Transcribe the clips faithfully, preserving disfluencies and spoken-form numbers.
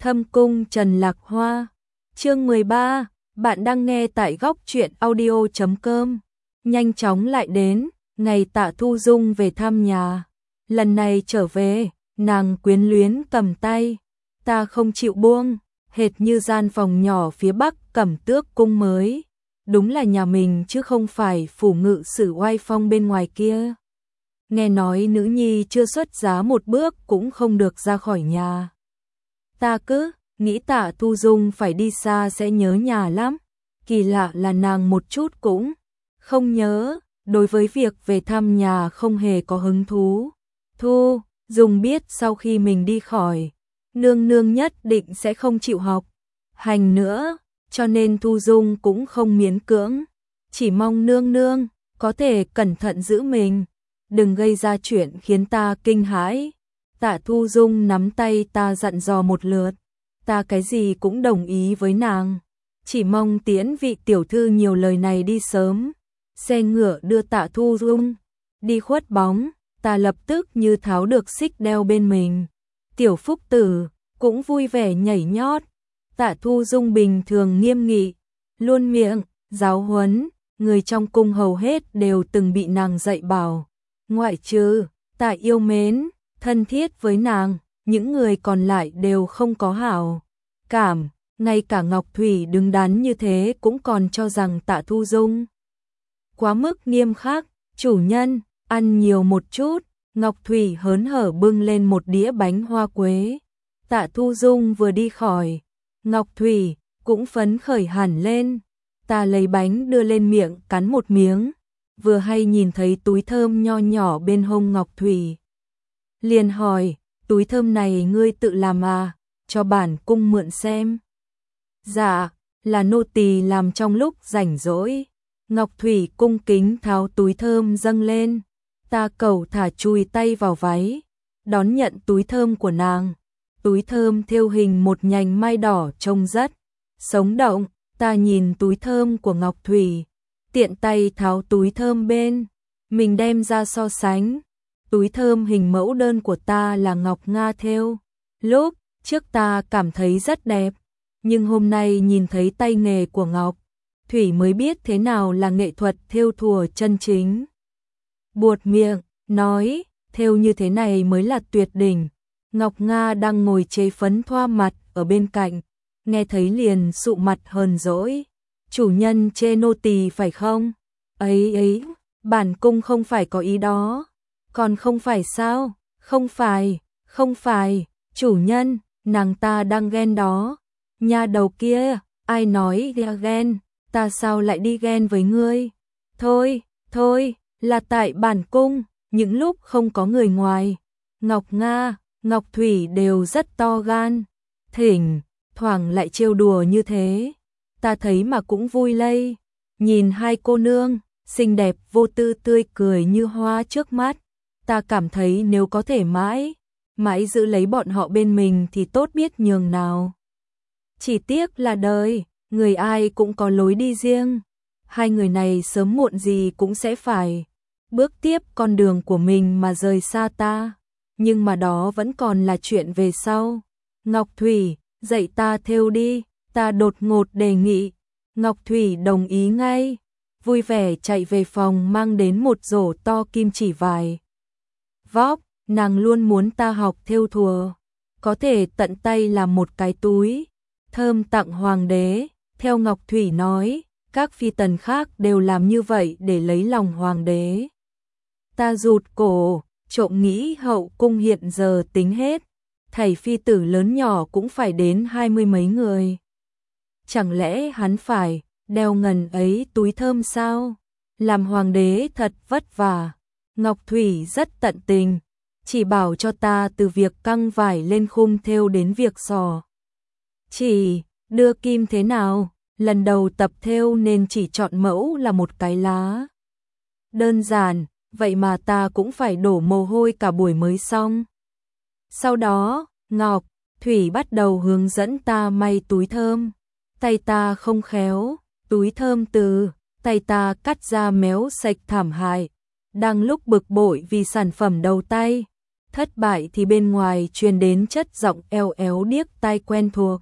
Thâm cung Trần Lạc Hoa. Chương mười ba, bạn đang nghe tại góc truyện audio chấm com. Nhanh chóng lại đến, ngày Tạ Thu Dung về thăm nhà. Lần này trở về, nàng quyến luyến cầm tay, ta không chịu buông, hệt như gian phòng nhỏ phía bắc Cẩm Tước cung mới. Đúng là nhà mình chứ không phải phủ ngự sử oai phong bên ngoài kia. Nghe nói nữ nhi chưa xuất giá một bước cũng không được ra khỏi nhà. Ta cứ nghĩ Tạ Thu Dung phải đi xa sẽ nhớ nhà lắm. Kỳ lạ là nàng một chút cũng không nhớ, đối với việc về thăm nhà không hề có hứng thú. Thu Dung biết sau khi mình đi khỏi, nương nương nhất định sẽ không chịu học hành nữa, cho nên Thu Dung cũng không miễn cưỡng, chỉ mong nương nương có thể cẩn thận giữ mình, đừng gây ra chuyện khiến ta kinh hãi. Tạ Thu Dung nắm tay ta dặn dò một lượt, ta cái gì cũng đồng ý với nàng, chỉ mong tiễn vị tiểu thư nhiều lời này đi sớm. Xe ngựa đưa Tạ Thu Dung đi khuất bóng, ta lập tức như tháo được xích đeo bên mình. Tiểu Phúc Tử cũng vui vẻ nhảy nhót. Tạ Thu Dung bình thường nghiêm nghị, luôn miệng giáo huấn, người trong cung hầu hết đều từng bị nàng dạy bảo, ngoại trừ Tạ yêu mến, thân thiết với nàng, những người còn lại đều không có hảo cảm, ngay cả Ngọc Thủy đứng đắn như thế cũng còn cho rằng Tạ Thu Dung quá mức nghiêm khắc. Chủ nhân, ăn nhiều một chút. Ngọc Thủy hớn hở bưng lên một đĩa bánh hoa quế. Tạ Thu Dung vừa đi khỏi, Ngọc Thủy cũng phấn khởi hẳn lên. Ta lấy bánh đưa lên miệng cắn một miếng, vừa hay nhìn thấy túi thơm nho nhỏ bên hông Ngọc Thủy. Liền hỏi, túi thơm này ngươi tự làm à, cho bản cung mượn xem. Dạ, là nô tỳ làm trong lúc rảnh rỗi. Ngọc Thủy cung kính tháo túi thơm dâng lên. Ta cầu thả chùi tay vào váy, đón nhận túi thơm của nàng. Túi thơm thêu hình một nhành mai đỏ trông rất sống động. Ta nhìn túi thơm của Ngọc Thủy, tiện tay tháo túi thơm bên mình đem ra so sánh. Túi thơm hình mẫu đơn của ta là Ngọc Nga thêu, lúc trước ta cảm thấy rất đẹp, nhưng hôm nay nhìn thấy tay nghề của Ngọc Thủy mới biết thế nào là nghệ thuật thêu thùa chân chính. Buột miệng, nói, thêu như thế này mới là tuyệt đỉnh. Ngọc Nga đang ngồi chế phấn thoa mặt ở bên cạnh, nghe thấy liền sụ mặt hờn dỗi. Chủ nhân chê nô tỳ phải không? Ấy ấy, bản cung không phải có ý đó. Còn không phải sao? Không phải, không phải, chủ nhân, nàng ta đang ghen đó. Nha đầu kia, ai nói ghen, ta sao lại đi ghen với ngươi? Thôi, thôi, là tại bản cung, những lúc không có người ngoài. Ngọc Nga, Ngọc Thủy đều rất to gan, thỉnh thoảng lại trêu đùa như thế, ta thấy mà cũng vui lây. Nhìn hai cô nương xinh đẹp vô tư tươi cười như hoa trước mắt, ta cảm thấy nếu có thể mãi mãi giữ lấy bọn họ bên mình thì tốt biết nhường nào. Chỉ tiếc là đời, người ai cũng có lối đi riêng. Hai người này sớm muộn gì cũng sẽ phải bước tiếp con đường của mình mà rời xa ta, nhưng mà đó vẫn còn là chuyện về sau. Ngọc Thủy, dạy ta thêu đi, ta đột ngột đề nghị. Ngọc Thủy đồng ý ngay, vui vẻ chạy về phòng mang đến một rổ to kim chỉ vải vóc. Nàng luôn muốn ta học thêu thùa, có thể tận tay làm một cái túi thơm tặng hoàng đế. Theo Ngọc Thủy nói, các phi tần khác đều làm như vậy để lấy lòng hoàng đế. Ta rụt cổ, trộm nghĩ hậu cung hiện giờ tính hết, thầy phi tử lớn nhỏ cũng phải đến hai mươi mấy người. Chẳng lẽ hắn phải đeo ngần ấy túi thơm sao? Làm hoàng đế thật vất vả. Ngọc Thủy rất tận tình, chỉ bảo cho ta từ việc căng vải lên khung thêu đến việc xỏ chỉ, đưa kim thế nào. Lần đầu tập thêu nên chỉ chọn mẫu là một cái lá đơn giản, vậy mà ta cũng phải đổ mồ hôi cả buổi mới xong. Sau đó, Ngọc Thủy bắt đầu hướng dẫn ta may túi thơm. Tay ta không khéo, túi thơm từ tay ta cắt ra méo sạch thảm hại. Đang lúc bực bội vì sản phẩm đầu tay, Thất bại thì bên ngoài truyền đến chất giọng eo éo điếc tai quen thuộc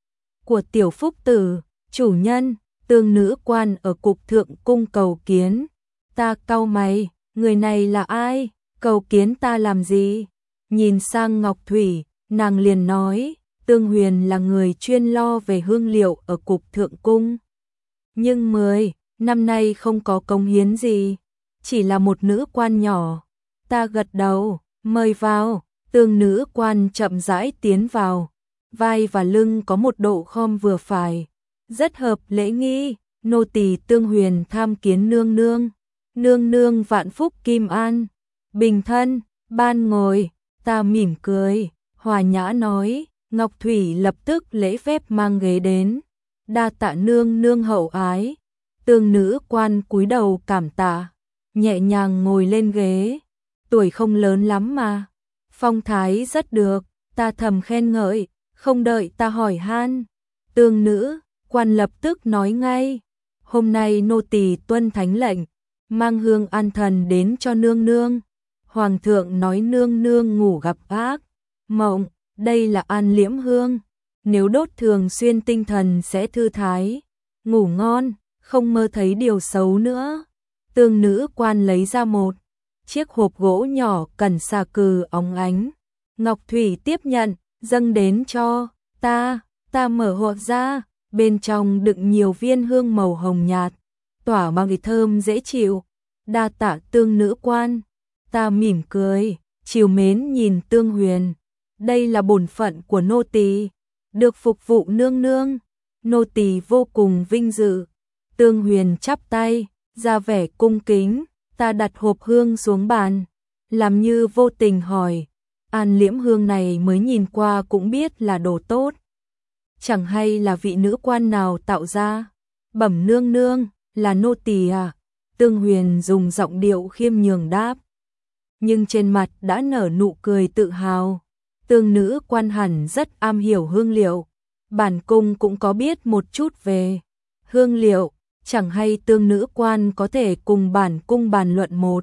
của Tiểu Phúc Tử, chủ nhân, Tương nữ quan ở cục thượng cung cầu kiến. Ta cau mày, người này là ai, cầu kiến ta làm gì? Nhìn sang Ngọc Thủy, nàng liền nói, Tương Huyền là người chuyên lo về hương liệu ở cục thượng cung. Nhưng mười năm nay không có công hiến gì, chỉ là một nữ quan nhỏ. Ta gật đầu, mời vào. Tương nữ quan chậm rãi tiến vào, vai và lưng có một độ khom vừa phải, rất hợp lễ nghi. Nô tỳ Tương Huyền tham kiến nương nương. Nương nương vạn phúc kim an, bình thân, ban ngồi. Ta mỉm cười, hòa nhã nói. Ngọc Thủy lập tức lễ phép mang ghế đến, đa tạ nương nương hậu ái. Tương nữ quan cúi đầu cảm tạ, nhẹ nhàng ngồi lên ghế. Tuổi không lớn lắm mà, phong thái rất được. Ta thầm khen ngợi, không đợi ta hỏi han. Tương nữ quan lập tức nói ngay, hôm nay nô tỳ tuân thánh lệnh, mang hương an thần đến cho nương nương. Hoàng thượng nói nương nương ngủ gặp ác mộng, đây là an liễm hương, nếu đốt thường xuyên tinh thần sẽ thư thái, ngủ ngon, không mơ thấy điều xấu nữa. Tương nữ quan lấy ra một chiếc hộp gỗ nhỏ cẩn xà cừ óng ánh. Ngọc Thủy tiếp nhận, dâng đến cho ta. Ta mở hộp ra, bên trong đựng nhiều viên hương màu hồng nhạt, tỏa mang cái thơm dễ chịu. Đa tạ Tương nữ quan. Ta mỉm cười, trìu mến nhìn Tương Huyền. Đây là bổn phận của nô tỳ, được phục vụ nương nương, nô tỳ vô cùng vinh dự. Tương Huyền chắp tay, ra vẻ cung kính. Ta đặt hộp hương xuống bàn, làm như vô tình hỏi, an liễm hương này mới nhìn qua cũng biết là đồ tốt, chẳng hay là vị nữ quan nào tạo ra? Bẩm nương nương, là nô tỳ à? Tương Huyền dùng giọng điệu khiêm nhường đáp, nhưng trên mặt đã nở nụ cười tự hào. Tương nữ quan hẳn rất am hiểu hương liệu, bản cung cũng có biết một chút về hương liệu, chẳng hay tương nữ quan có thể cùng bản cung bàn luận một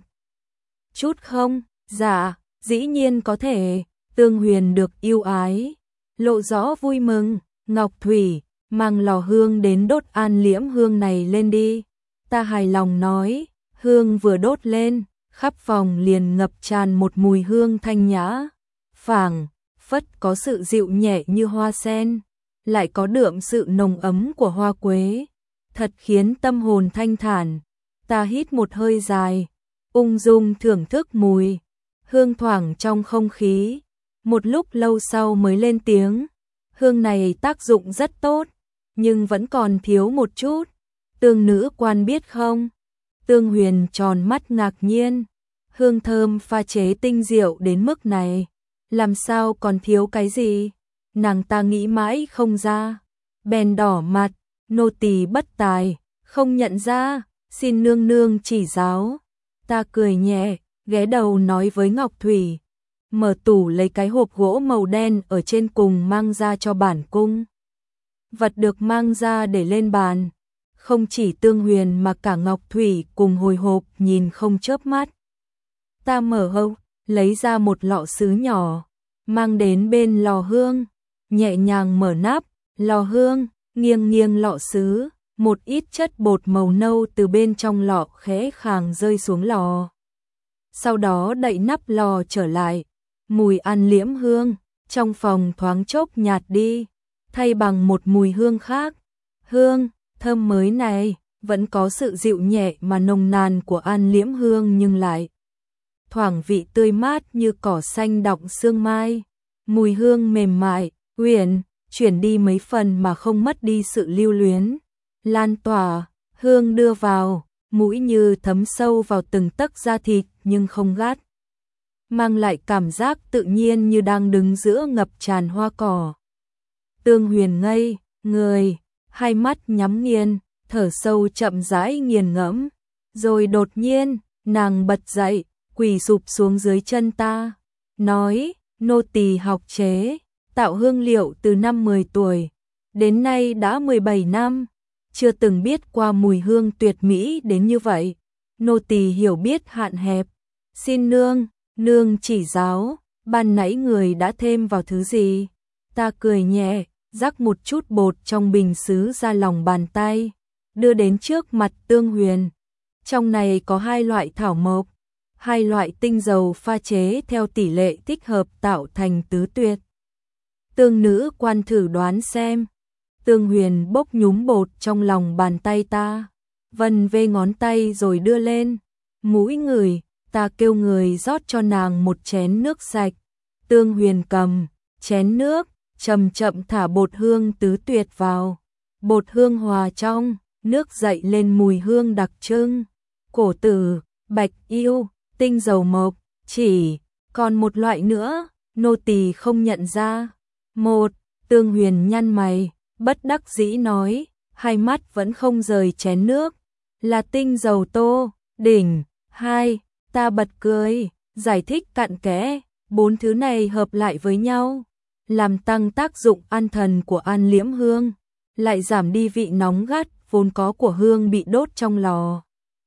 chút không? Dạ, dĩ nhiên có thể. Tương Huyền được yêu ái, lộ rõ vui mừng. Ngọc Thủy, mang lò hương đến đốt an liễm hương này lên đi. Ta hài lòng nói. Hương vừa đốt lên, khắp phòng liền ngập tràn một mùi hương thanh nhã, phảng phất có sự dịu nhẹ như hoa sen, lại có đượm sự nồng ấm của hoa quế, thật khiến tâm hồn thanh thản. Ta hít một hơi dài, ung dung thưởng thức mùi hương thoảng trong không khí. Một lúc lâu sau mới lên tiếng, hương này tác dụng rất tốt, nhưng vẫn còn thiếu một chút. Tương nữ quan biết không? Tương Huyền tròn mắt ngạc nhiên, hương thơm pha chế tinh diệu đến mức này, làm sao còn thiếu cái gì? Nàng ta nghĩ mãi không ra, bèn đỏ mặt. Nô tỳ bất tài, không nhận ra, xin nương nương chỉ giáo. Ta cười nhẹ, ghé đầu nói với Ngọc Thủy, mở tủ lấy cái hộp gỗ màu đen ở trên cùng mang ra cho bản cung. Vật được mang ra để lên bàn, không chỉ Tương Huyền mà cả Ngọc Thủy cùng hồi hộp nhìn không chớp mắt. Ta mở hộp, lấy ra một lọ sứ nhỏ, mang đến bên lò hương, nhẹ nhàng mở nắp lò hương, nghiêng nghiêng lọ sứ, một ít chất bột màu nâu từ bên trong lọ khẽ khàng rơi xuống lò. Sau đó đậy nắp lò trở lại, mùi an liễm hương trong phòng thoáng chốc nhạt đi, thay bằng một mùi hương khác. Hương thơm mới này vẫn có sự dịu nhẹ mà nồng nàn của an liễm hương, nhưng lại thoảng vị tươi mát như cỏ xanh đọng sương mai. Mùi hương mềm mại, uyển chuyển đi mấy phần mà không mất đi sự lưu luyến, lan tỏa. Hương đưa vào mũi như thấm sâu vào từng tấc da thịt nhưng không gắt, mang lại cảm giác tự nhiên như đang đứng giữa ngập tràn hoa cỏ. Tương Huyền ngây người, hai mắt nhắm nghiền, thở sâu chậm rãi nghiền ngẫm, rồi đột nhiên nàng bật dậy, quỳ sụp xuống dưới chân ta, nói: nô tỳ học chế tạo hương liệu từ năm mười tuổi, đến nay đã mười bảy năm, chưa từng biết qua mùi hương tuyệt mỹ đến như vậy. Nô tỳ hiểu biết hạn hẹp, xin nương, nương chỉ giáo. ban nãy người đã thêm vào thứ gì? Ta cười nhẹ, rắc một chút bột trong bình sứ ra lòng bàn tay, đưa đến trước mặt Tương Huyền. Trong này có hai loại thảo mộc, hai loại tinh dầu pha chế theo tỷ lệ thích hợp tạo thành tứ tuyệt. Tương nữ quan thử đoán xem. Tương Huyền bốc nhúm bột trong lòng bàn tay ta, vân vê ngón tay rồi đưa lên, mũi ngửi, ta kêu người rót cho nàng một chén nước sạch. Tương Huyền cầm chén nước, chậm chậm thả bột hương tứ tuyệt vào. Bột hương hòa trong nước dậy lên mùi hương đặc trưng. Cổ tử, bạch yêu, tinh dầu mộc, chỉ còn một loại nữa, nô tỳ không nhận ra. Một, Tương Huyền nhăn mày, bất đắc dĩ nói, hai mắt vẫn không rời chén nước, là tinh dầu tô, đỉnh. Hai, ta bật cười, giải thích cặn kẽ, bốn thứ này hợp lại với nhau, làm tăng tác dụng an thần của an liễm hương, lại giảm đi vị nóng gắt vốn có của hương bị đốt trong lò,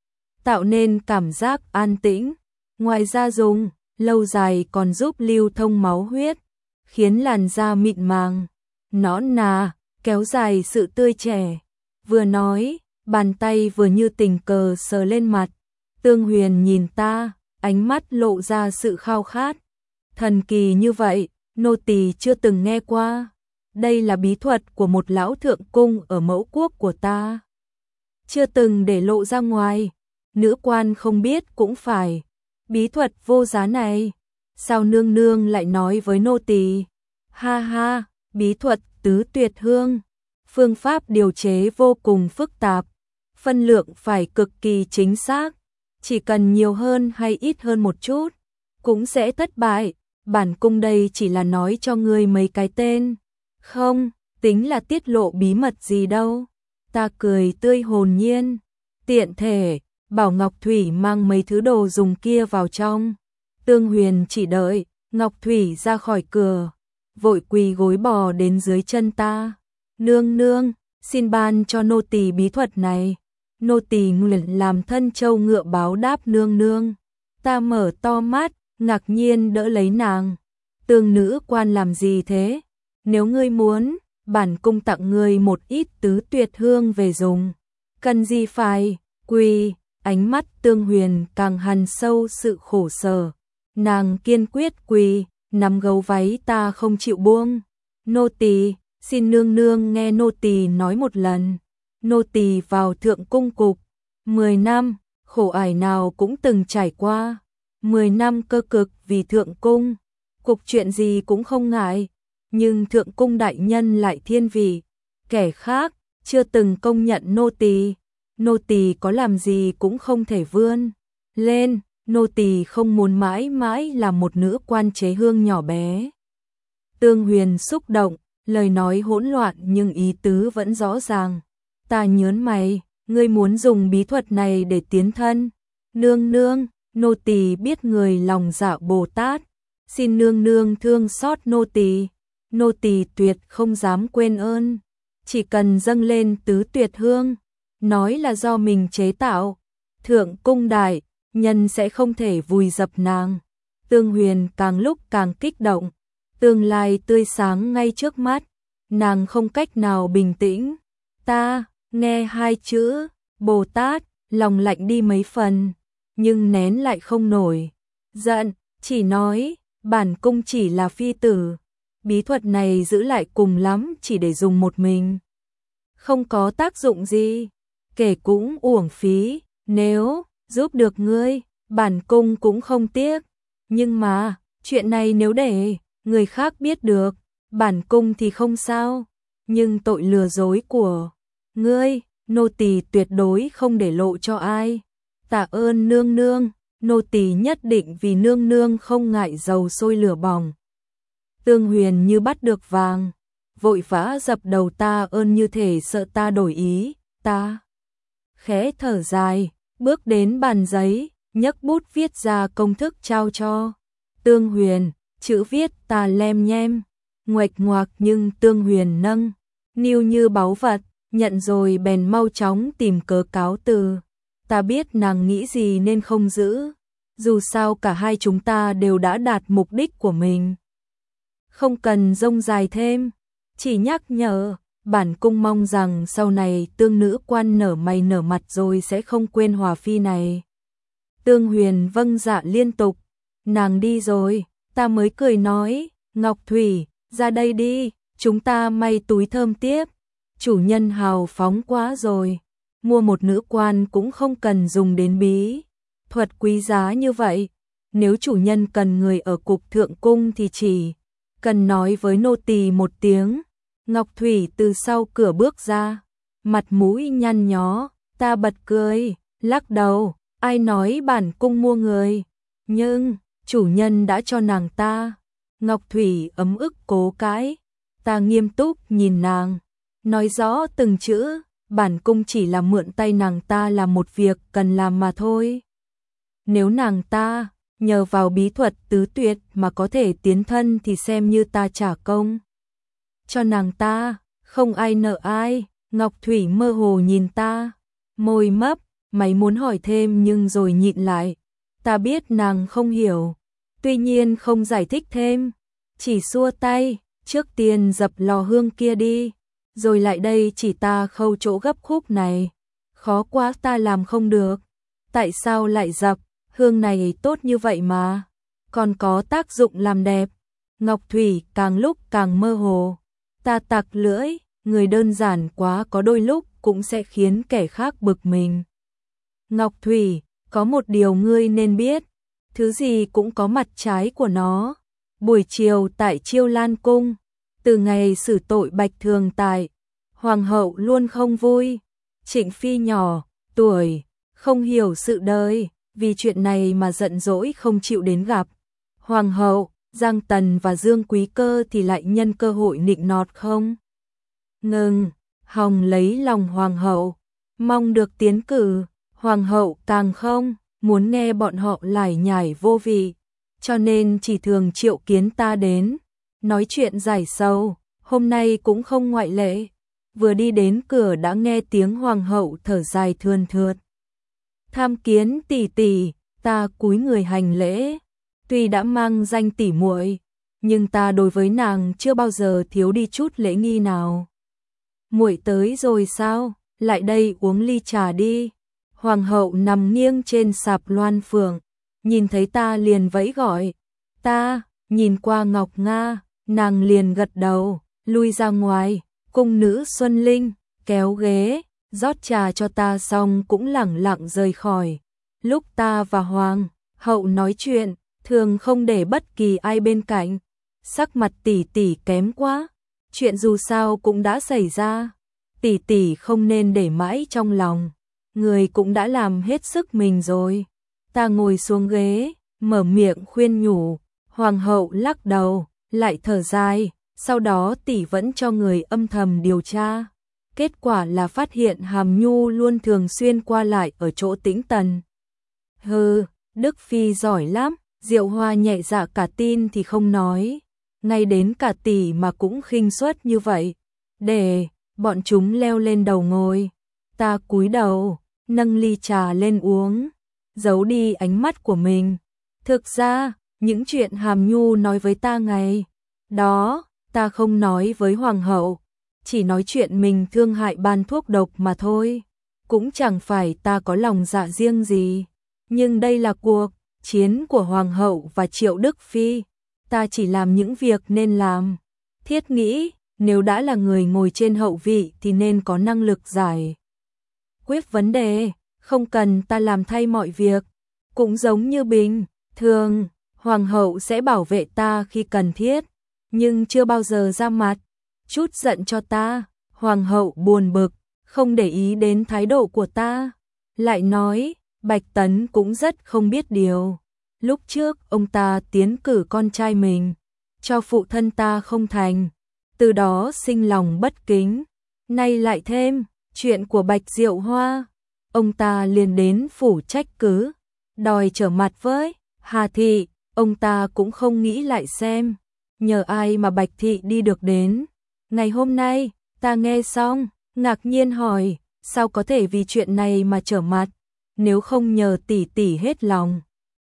tạo nên cảm giác an tĩnh. Ngoài ra dùng lâu dài còn giúp lưu thông máu huyết, khiến làn da mịn màng, nõn nà, kéo dài sự tươi trẻ. Vừa nói, bàn tay vừa như tình cờ sờ lên mặt. Tương Huyền nhìn ta, ánh mắt lộ ra sự khao khát. Thần kỳ như vậy, nô tỳ chưa từng nghe qua. Đây là bí thuật của một lão thượng cung ở mẫu quốc của ta, chưa từng để lộ ra ngoài. Nữ quan không biết cũng phải. Bí thuật vô giá này, sao nương nương lại nói với nô tỳ? Ha ha, bí thuật tứ tuyệt hương, phương pháp điều chế vô cùng phức tạp, phân lượng phải cực kỳ chính xác, chỉ cần nhiều hơn hay ít hơn một chút cũng sẽ thất bại. Bản cung đây chỉ là nói cho ngươi mấy cái tên, không tính là tiết lộ bí mật gì đâu. Ta cười tươi hồn nhiên, tiện thể bảo Ngọc Thủy mang mấy thứ đồ dùng kia vào trong. Tương Huyền chỉ đợi Ngọc Thủy ra khỏi cửa, vội quỳ gối bò đến dưới chân ta. Nương nương, xin ban cho nô tỳ bí thuật này. Nô tỳ nguyện làm thân châu ngựa báo đáp nương nương. Ta mở to mắt, ngạc nhiên đỡ lấy nàng. Tương nữ quan làm gì thế? Nếu ngươi muốn, bản cung tặng ngươi một ít tứ tuyệt hương về dùng. Cần gì phải quỳ? Ánh mắt Tương Huyền càng hằn sâu sự khổ sở. Nàng kiên quyết quỳ, nắm gấu váy ta không chịu buông. Nô tỳ, xin nương nương nghe nô tỳ nói một lần. Nô tỳ vào thượng cung cục mười năm, khổ ải nào cũng từng trải qua. mười năm cơ cực vì thượng cung, cục chuyện gì cũng không ngại, nhưng thượng cung đại nhân lại thiên vị, kẻ khác chưa từng công nhận nô tỳ. Nô tỳ có làm gì cũng không thể vươn lên, nô tỳ không muốn mãi mãi là một nữ quan chế hương nhỏ bé. Tương Huyền xúc động, lời nói hỗn loạn nhưng ý tứ vẫn rõ ràng. Ta nhớn mày, ngươi muốn dùng bí thuật này để tiến thân? Nương nương, nô tỳ biết người lòng dạ Bồ Tát, xin nương nương thương xót nô tỳ. Nô tỳ tuyệt không dám quên ơn, chỉ cần dâng lên tứ tuyệt hương, nói là do mình chế tạo, thượng cung đại nhân sẽ không thể vùi dập nàng. Tương Huyền càng lúc càng kích động, tương lai tươi sáng ngay trước mắt, nàng không cách nào bình tĩnh. Ta nghe hai chữ Bồ Tát, lòng lạnh đi mấy phần, nhưng nén lại không nổi giận, chỉ nói bản cung chỉ là phi tử, bí thuật này giữ lại cùng lắm chỉ để dùng một mình, không có tác dụng gì, kể cũng uổng phí. Nếu giúp được ngươi, bản cung cũng không tiếc. Nhưng mà, chuyện này nếu để người khác biết được, bản cung thì không sao. Nhưng tội lừa dối của ngươi, nô tỳ tuyệt đối không để lộ cho ai. Tạ ơn nương nương, nô tỳ nhất định vì nương nương không ngại dầu sôi lửa bỏng. Tương Huyền như bắt được vàng, vội vã dập đầu ta ơn như thể sợ ta đổi ý. Ta khẽ thở dài, bước đến bàn giấy, nhấc bút viết ra công thức trao cho Tương Huyền. Chữ viết ta lem nhem, nguệch ngoạc nhưng Tương Huyền nâng niu như báu vật, nhận rồi bèn mau chóng tìm cớ cáo từ. Ta biết nàng nghĩ gì nên không giữ Dù sao cả hai chúng ta đều đã đạt mục đích của mình. Không cần rông dài thêm, chỉ nhắc nhở, bản cung mong rằng sau này Tương nữ quan nở mày nở mặt rồi sẽ không quên Hòa Phi này. Tương Huyền vâng dạ liên tục, nàng đi rồi, ta mới cười nói, Ngọc Thủy, ra đây đi, chúng ta may túi thơm tiếp. Chủ nhân hào phóng quá rồi, mua một nữ quan cũng không cần dùng đến bí thuật quý giá như vậy. Nếu chủ nhân cần người ở cục thượng cung thì chỉ cần nói với nô tỳ một tiếng. Ngọc Thủy từ sau cửa bước ra, mặt mũi nhăn nhó, ta bật cười, lắc đầu, ai nói bản cung mua người, nhưng chủ nhân đã cho nàng ta. Ngọc Thủy ấm ức cố cãi, ta nghiêm túc nhìn nàng, nói rõ từng chữ, bản cung chỉ là mượn tay nàng ta làm một việc cần làm mà thôi. Nếu nàng ta nhờ vào bí thuật tứ tuyệt mà có thể tiến thân thì xem như ta trả công cho nàng ta, không ai nợ ai. Ngọc Thủy mơ hồ nhìn ta, môi mấp, mày muốn hỏi thêm nhưng rồi nhịn lại. Ta biết nàng không hiểu, tuy nhiên không giải thích thêm, chỉ xua tay, trước tiên dập lò hương kia đi, rồi lại đây chỉ ta khâu chỗ gấp khúc này. Khó quá ta làm không được. Tại sao lại dập, hương này tốt như vậy mà, còn có tác dụng làm đẹp. Ngọc Thủy càng lúc càng mơ hồ, ta tặc lưỡi, người đơn giản quá có đôi lúc cũng sẽ khiến kẻ khác bực mình. Ngọc Thủy, có một điều ngươi nên biết, thứ gì cũng có mặt trái của nó. Buổi chiều tại Chiêu Lan Cung, từ ngày xử tội Bạch Thường Tại, Hoàng hậu luôn không vui. Trịnh Phi nhỏ tuổi, không hiểu sự đời, vì chuyện này mà giận dỗi không chịu đến gặp Hoàng hậu. Giang Tần và Dương Quý Cơ thì lại nhân cơ hội nịnh nọt không ngừng hòng lấy lòng Hoàng hậu, mong được tiến cử. Hoàng hậu càng không muốn nghe bọn họ lải nhải vô vị, cho nên chỉ thường triệu kiến ta đến nói chuyện giải sầu. Hôm nay cũng không ngoại lệ, vừa đi đến cửa đã nghe tiếng Hoàng hậu thở dài thườn thượt. Tham kiến tỷ tỷ. Ta cúi người hành lễ. Tuy đã mang danh tỷ muội, nhưng ta đối với nàng chưa bao giờ thiếu đi chút lễ nghi nào. Muội tới rồi sao? Lại đây uống ly trà đi. Hoàng hậu nằm nghiêng trên sạp loan phượng, nhìn thấy ta liền vẫy gọi. Ta nhìn qua Ngọc Nga, nàng liền gật đầu, lui ra ngoài. Cung nữ Xuân Linh kéo ghế, rót trà cho ta xong cũng lẳng lặng rời khỏi. Lúc ta và Hoàng hậu nói chuyện, thường không để bất kỳ ai bên cạnh. Sắc mặt tỷ tỷ kém quá, chuyện dù sao cũng đã xảy ra, tỷ tỷ không nên để mãi trong lòng, người cũng đã làm hết sức mình rồi. Ta ngồi xuống ghế, mở miệng khuyên nhủ. Hoàng hậu lắc đầu, lại thở dài. Sau đó tỷ vẫn cho người âm thầm điều tra. Kết quả là phát hiện Hàm Nhu luôn thường xuyên qua lại ở chỗ Tĩnh Tần. Hừ, Đức Phi giỏi lắm. Diệu Hoa nhẹ dạ cả tin thì không nói, ngay đến cả tỷ mà cũng khinh suất như vậy, để bọn chúng leo lên đầu ngồi. Ta cúi đầu, nâng ly trà lên uống, giấu đi ánh mắt của mình. Thực ra, những chuyện Hàm Nhu nói với ta ngày đó, ta không nói với Hoàng hậu, chỉ nói chuyện mình thương hại ban thuốc độc mà thôi, cũng chẳng phải ta có lòng dạ riêng gì. Nhưng đây là cuộc chiến của Hoàng hậu và Triệu Đức Phi, ta chỉ làm những việc nên làm. Thiết nghĩ, nếu đã là người ngồi trên hậu vị thì nên có năng lực giải quyết vấn đề, không cần ta làm thay mọi việc. Cũng giống như bình thường, Hoàng hậu sẽ bảo vệ ta khi cần thiết, nhưng chưa bao giờ ra mặt chút giận cho ta. Hoàng hậu buồn bực, không để ý đến thái độ của ta, lại nói Bạch Tấn cũng rất không biết điều. Lúc trước ông ta tiến cử con trai mình cho phụ thân ta không thành, từ đó sinh lòng bất kính. Nay lại thêm chuyện của Bạch Diệu Hoa, ông ta liền đến phủ trách cứ, đòi trở mặt với Hà Thị. Ông ta cũng không nghĩ lại xem nhờ ai mà Bạch Thị đi được đến ngày hôm nay. Ta nghe xong ngạc nhiên hỏi, sao có thể vì chuyện này mà trở mặt, nếu không nhờ tỷ tỷ hết lòng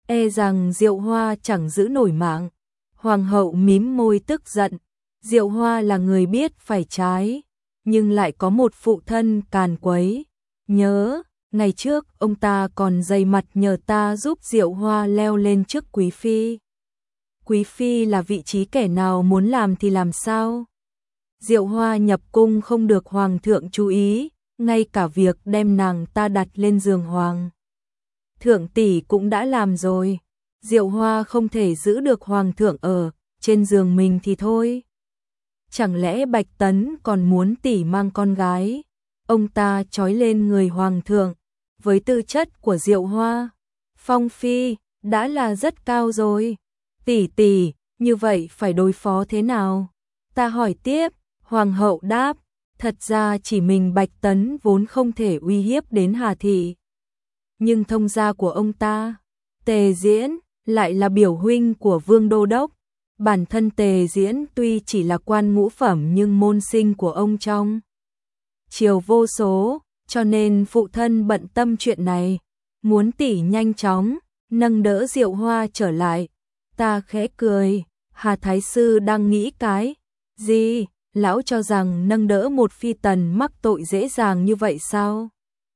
e rằng Diệu Hoa chẳng giữ nổi mạng. Hoàng hậu mím môi tức giận, Diệu Hoa là người biết phải trái, nhưng lại có một phụ thân càn quấy. Nhớ, ngày trước ông ta còn dày mặt nhờ ta giúp Diệu Hoa leo lên chức quý phi. Quý phi là vị trí kẻ nào muốn làm thì làm sao? Diệu Hoa nhập cung không được hoàng thượng chú ý, ngay cả việc đem nàng ta đặt lên giường hoàng thượng tỷ cũng đã làm rồi. Diệu Hoa không thể giữ được hoàng thượng ở trên giường mình thì thôi. Chẳng lẽ Bạch Tấn còn muốn tỷ mang con gái ông ta trói lên người hoàng thượng? Với tư chất của Diệu Hoa, phong phi đã là rất cao rồi. Tỷ tỷ, như vậy phải đối phó thế nào? Ta hỏi tiếp. Hoàng hậu đáp, thật ra chỉ mình Bạch Tấn vốn không thể uy hiếp đến Hà thị. Nhưng thông gia của ông ta, Tề Diễn, lại là biểu huynh của Vương Đô Đốc. Bản thân Tề Diễn tuy chỉ là quan ngũ phẩm nhưng môn sinh của ông trong triều vô số, cho nên phụ thân bận tâm chuyện này, muốn tỷ nhanh chóng nâng đỡ Diệu Hoa trở lại. Ta khẽ cười, Hà Thái Sư đang nghĩ cái gì? Lão cho rằng nâng đỡ một phi tần mắc tội dễ dàng như vậy sao?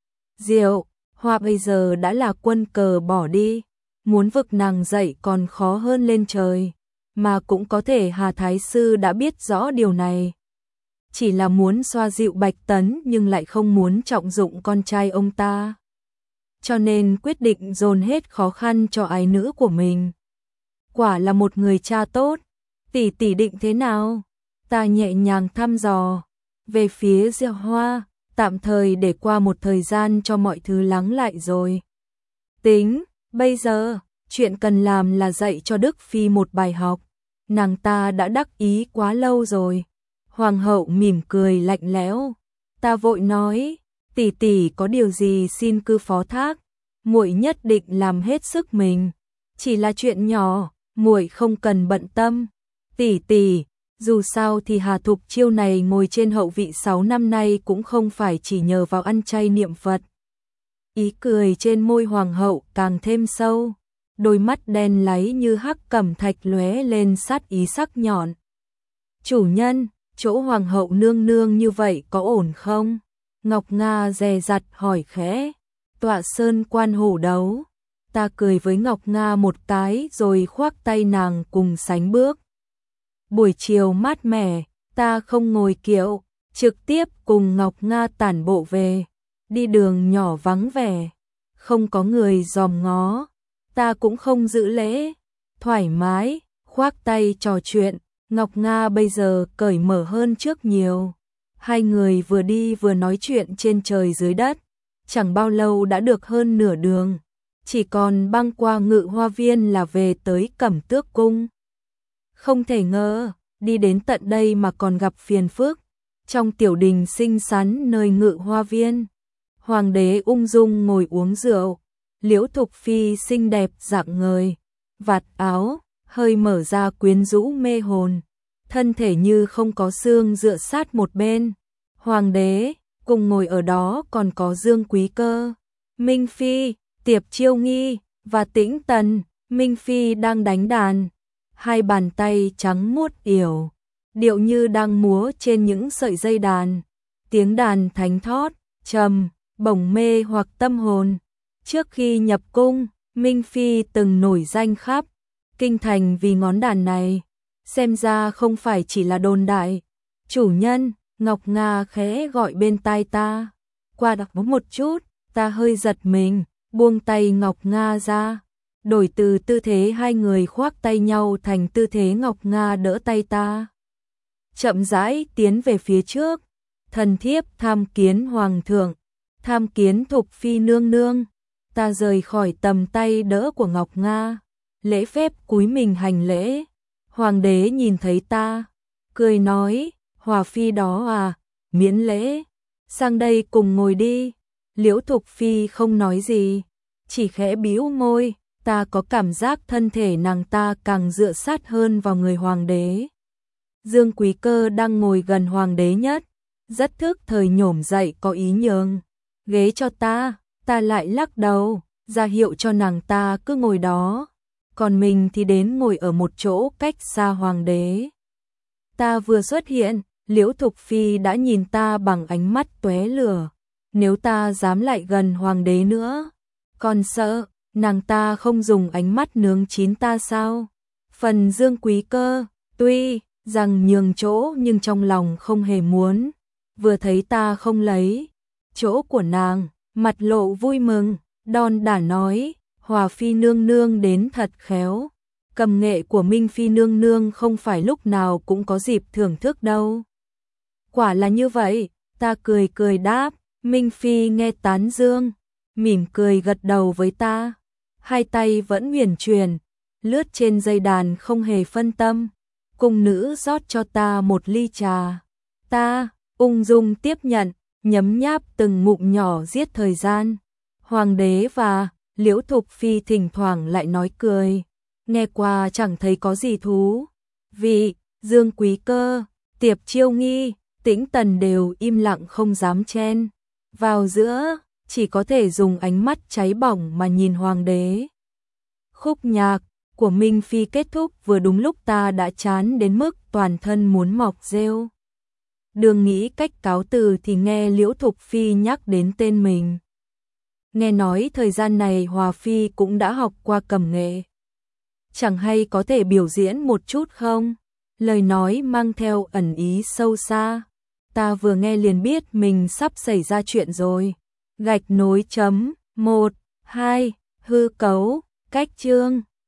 Diệu Hoa bây giờ đã là quân cờ bỏ đi, muốn vực nàng dậy còn khó hơn lên trời, mà cũng có thể Hà Thái Sư đã biết rõ điều này. Chỉ là muốn xoa dịu Bạch Tấn nhưng lại không muốn trọng dụng con trai ông ta. Cho nên quyết định dồn hết khó khăn cho ái nữ của mình. Quả là một người cha tốt. Tỷ tỷ định thế nào? Ta nhẹ nhàng thăm dò về phía Diệu Hoa, tạm thời để qua một thời gian cho mọi thứ lắng lại rồi tính. Bây giờ, chuyện cần làm là dạy cho Đức Phi một bài học. Nàng ta đã đắc ý quá lâu rồi. Hoàng hậu mỉm cười lạnh lẽo. Ta vội nói, tỷ tỷ có điều gì xin cứ phó thác, muội nhất định làm hết sức mình. Chỉ là chuyện nhỏ, muội không cần bận tâm. Tỷ tỷ, dù sao thì Hà Thục Chiêu này ngồi trên hậu vị sáu năm nay cũng không phải chỉ nhờ vào ăn chay niệm Phật. Ý cười trên môi hoàng hậu càng thêm sâu, đôi mắt đen láy như hắc cẩm thạch lóe lên sát ý sắc nhọn. Chủ nhân, chỗ hoàng hậu nương nương như vậy có ổn không? Ngọc Nga dè dặt hỏi khẽ. Tọa sơn quan hổ đấu. Ta cười với Ngọc Nga một cái rồi khoác tay nàng cùng sánh bước. Buổi chiều mát mẻ, ta không ngồi kiệu, trực tiếp cùng Ngọc Nga tản bộ về. Đi đường nhỏ vắng vẻ, không có người dòm ngó, ta cũng không giữ lễ, thoải mái, khoác tay trò chuyện. Ngọc Nga bây giờ cởi mở hơn trước nhiều. Hai người vừa đi vừa nói chuyện trên trời dưới đất, chẳng bao lâu đã được hơn nửa đường, chỉ còn băng qua Ngự Hoa Viên là về tới Cẩm Tước Cung. Không thể ngờ, đi đến tận đây mà còn gặp phiền phức. Trong tiểu đình xinh xắn nơi Ngự Hoa Viên, hoàng đế ung dung ngồi uống rượu, Liễu Thục Phi xinh đẹp rạng ngời, vạt áo hơi mở ra quyến rũ mê hồn, thân thể như không có xương dựa sát một bên. Hoàng đế, cùng ngồi ở đó còn có Dương Quý Cơ, Minh Phi, Tiệp Chiêu Nghi và Tĩnh Tần. Minh Phi đang đánh đàn, hai bàn tay trắng muốt yểu, điệu như đang múa trên những sợi dây đàn. Tiếng đàn thánh thót, trầm, bổng mê hoặc tâm hồn. Trước khi nhập cung, Minh Phi từng nổi danh khắp kinh thành vì ngón đàn này. Xem ra không phải chỉ là đồn đại. Chủ nhân, Ngọc Nga khẽ gọi bên tai ta. Qua đọc một chút, ta hơi giật mình, buông tay Ngọc Nga ra. Đổi từ tư thế hai người khoác tay nhau thành tư thế Ngọc Nga đỡ tay ta. Chậm rãi tiến về phía trước. Thần thiếp tham kiến hoàng thượng, tham kiến Thục Phi nương nương. Ta rời khỏi tầm tay đỡ của Ngọc Nga, lễ phép cúi mình hành lễ. Hoàng đế nhìn thấy ta, cười nói, Hòa Phi đó à, miễn lễ, sang đây cùng ngồi đi. Liễu Thục Phi không nói gì, chỉ khẽ bĩu môi. Ta có cảm giác thân thể nàng ta càng dựa sát hơn vào người hoàng đế. Dương Quý Cơ đang ngồi gần hoàng đế nhất, rất thức thời nhổm dậy có ý nhường ghế cho ta. Ta lại lắc đầu, ra hiệu cho nàng ta cứ ngồi đó, còn mình thì đến ngồi ở một chỗ cách xa hoàng đế. Ta vừa xuất hiện, Liễu Thục Phi đã nhìn ta bằng ánh mắt tóe lửa. Nếu ta dám lại gần hoàng đế nữa, còn sợ nàng ta không dùng ánh mắt nướng chín ta sao? Phần Dương Quý Cơ tuy rằng nhường chỗ nhưng trong lòng không hề muốn. Vừa thấy ta không lấy chỗ của nàng, mặt lộ vui mừng, đon đả nói, Hòa Phi nương nương đến thật khéo. Cầm nghệ của Minh Phi nương nương không phải lúc nào cũng có dịp thưởng thức đâu. Quả là như vậy, ta cười cười đáp. Minh Phi nghe tán dương, mỉm cười gật đầu với ta. Hai tay vẫn huyền chuyển, lướt trên dây đàn không hề phân tâm. Cung nữ rót cho ta một ly trà. Ta ung dung tiếp nhận, nhấm nháp từng ngụm nhỏ giết thời gian. Hoàng đế và Liễu Thục Phi thỉnh thoảng lại nói cười. Nghe qua chẳng thấy có gì thú vị. Dương Quý Cơ, Tiệp Chiêu Nghi, Tĩnh Tần đều im lặng không dám chen vào giữa, chỉ có thể dùng ánh mắt cháy bỏng mà nhìn hoàng đế. Khúc nhạc của Minh Phi kết thúc vừa đúng lúc ta đã chán đến mức toàn thân muốn mọc rêu. Đường nghĩ cách cáo từ thì nghe Liễu Thục Phi nhắc đến tên mình. Nghe nói thời gian này Hòa Phi cũng đã học qua cầm nghệ. Chẳng hay có thể biểu diễn một chút không? Lời nói mang theo ẩn ý sâu xa. Ta vừa nghe liền biết mình sắp xảy ra chuyện rồi. Gạch nối chấm, một, hai, hư cấu, cách chương.